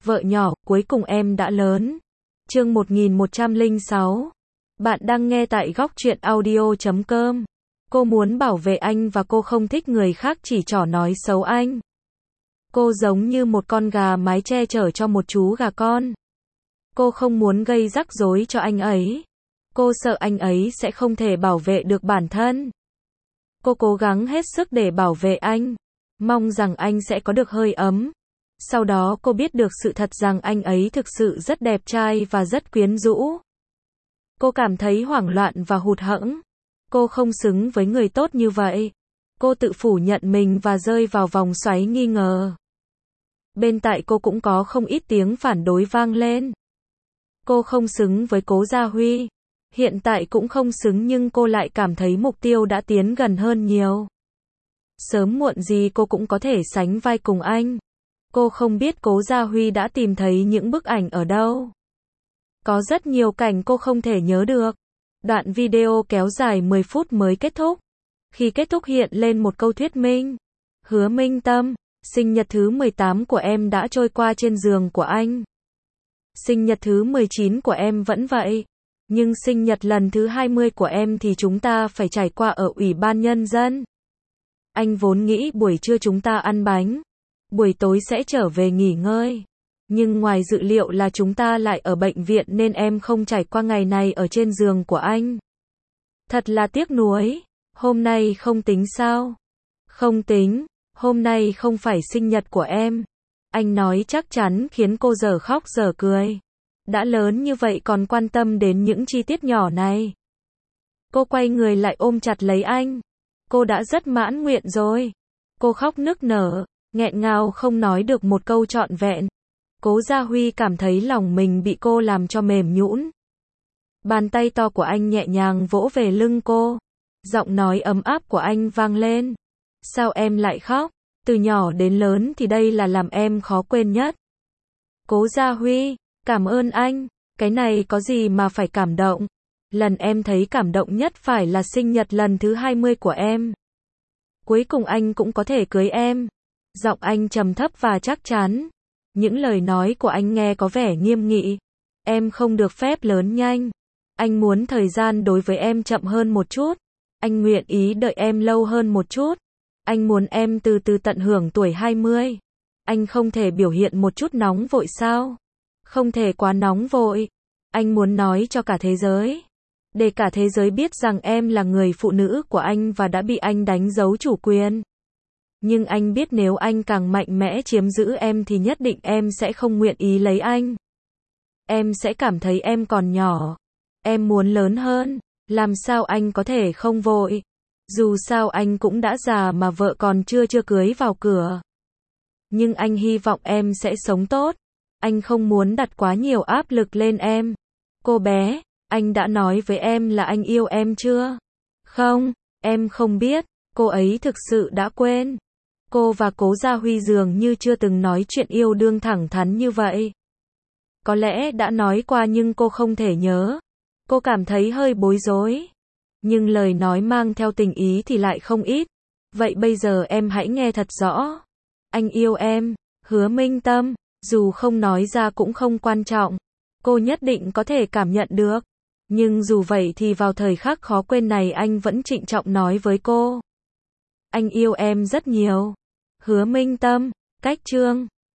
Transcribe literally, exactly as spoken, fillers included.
Vợ nhỏ, cuối cùng em đã lớn. Chương một nghìn một trăm lẻ sáu. Bạn đang nghe tại góc truyện audio chấm com. Cô muốn bảo vệ anh và cô không thích người khác chỉ trỏ nói xấu anh. Cô giống như một con gà mái che chở cho một chú gà con. Cô không muốn gây rắc rối cho anh ấy. Cô sợ anh ấy sẽ không thể bảo vệ được bản thân. Cô cố gắng hết sức để bảo vệ anh. Mong rằng anh sẽ có được hơi ấm. Sau đó cô biết được sự thật rằng anh ấy thực sự rất đẹp trai và rất quyến rũ. Cô cảm thấy hoảng loạn và hụt hẫng. Cô không xứng với người tốt như vậy. Cô tự phủ nhận mình và rơi vào vòng xoáy nghi ngờ. Bên tai cô cũng có không ít tiếng phản đối vang lên. Cô không xứng với Cố Gia Huy. Hiện tại cũng không xứng nhưng cô lại cảm thấy mục tiêu đã tiến gần hơn nhiều. Sớm muộn gì cô cũng có thể sánh vai cùng anh. Cô không biết Cố Gia Huy đã tìm thấy những bức ảnh ở đâu. Có rất nhiều cảnh cô không thể nhớ được. Đoạn video kéo dài mười phút mới kết thúc. Khi kết thúc hiện lên một câu thuyết minh. Hứa Minh Tâm, sinh nhật thứ mười tám của em đã trôi qua trên giường của anh. Sinh nhật thứ mười chín của em vẫn vậy. Nhưng sinh nhật lần thứ hai mươi của em thì chúng ta phải trải qua ở Ủy ban Nhân dân. Anh vốn nghĩ buổi trưa chúng ta ăn bánh. Buổi tối sẽ trở về nghỉ ngơi. Nhưng ngoài dự liệu là chúng ta lại ở bệnh viện nên em không trải qua ngày này ở trên giường của anh. Thật là tiếc nuối. Hôm nay không tính sao? Không tính, hôm nay không phải sinh nhật của em. Anh nói chắc chắn khiến cô dở khóc dở cười. Đã lớn như vậy còn quan tâm đến những chi tiết nhỏ này. Cô quay người lại ôm chặt lấy anh. Cô đã rất mãn nguyện rồi. Cô khóc nức nở, nghẹn ngào không nói được một câu trọn vẹn. Cố Gia Huy cảm thấy lòng mình bị cô làm cho mềm nhũn. Bàn tay to của anh nhẹ nhàng vỗ về lưng cô. Giọng nói ấm áp của anh vang lên. Sao em lại khóc? Từ nhỏ đến lớn thì đây là làm em khó quên nhất. Cố Gia Huy, cảm ơn anh. Cái này có gì mà phải cảm động. Lần em thấy cảm động nhất phải là sinh nhật lần thứ hai mươi của em. Cuối cùng anh cũng có thể cưới em. Giọng anh trầm thấp và chắc chắn. Những lời nói của anh nghe có vẻ nghiêm nghị. Em không được phép lớn nhanh. Anh muốn thời gian đối với em chậm hơn một chút. Anh nguyện ý đợi em lâu hơn một chút. Anh muốn em từ từ tận hưởng tuổi hai mươi. Anh không thể biểu hiện một chút nóng vội sao? Không thể quá nóng vội. Anh muốn nói cho cả thế giới. Để cả thế giới biết rằng em là người phụ nữ của anh và đã bị anh đánh dấu chủ quyền. Nhưng anh biết nếu anh càng mạnh mẽ chiếm giữ em thì nhất định em sẽ không nguyện ý lấy anh. Em sẽ cảm thấy em còn nhỏ. Em muốn lớn hơn. Làm sao anh có thể không vội? Dù sao anh cũng đã già mà vợ còn chưa chưa cưới vào cửa. Nhưng anh hy vọng em sẽ sống tốt. Anh không muốn đặt quá nhiều áp lực lên em. Cô bé, anh đã nói với em là anh yêu em chưa? Không, em không biết. Cô ấy thực sự đã quên. Cô và Cố Gia Huy dường như chưa từng nói chuyện yêu đương thẳng thắn như vậy. Có lẽ đã nói qua nhưng cô không thể nhớ. Cô cảm thấy hơi bối rối. Nhưng lời nói mang theo tình ý thì lại không ít. Vậy bây giờ em hãy nghe thật rõ. Anh yêu em, Hứa Minh Tâm. Dù không nói ra cũng không quan trọng. Cô nhất định có thể cảm nhận được. Nhưng dù vậy thì vào thời khắc khó quên này anh vẫn trịnh trọng nói với cô. Anh yêu em rất nhiều. Hứa Minh Tâm, cách chương.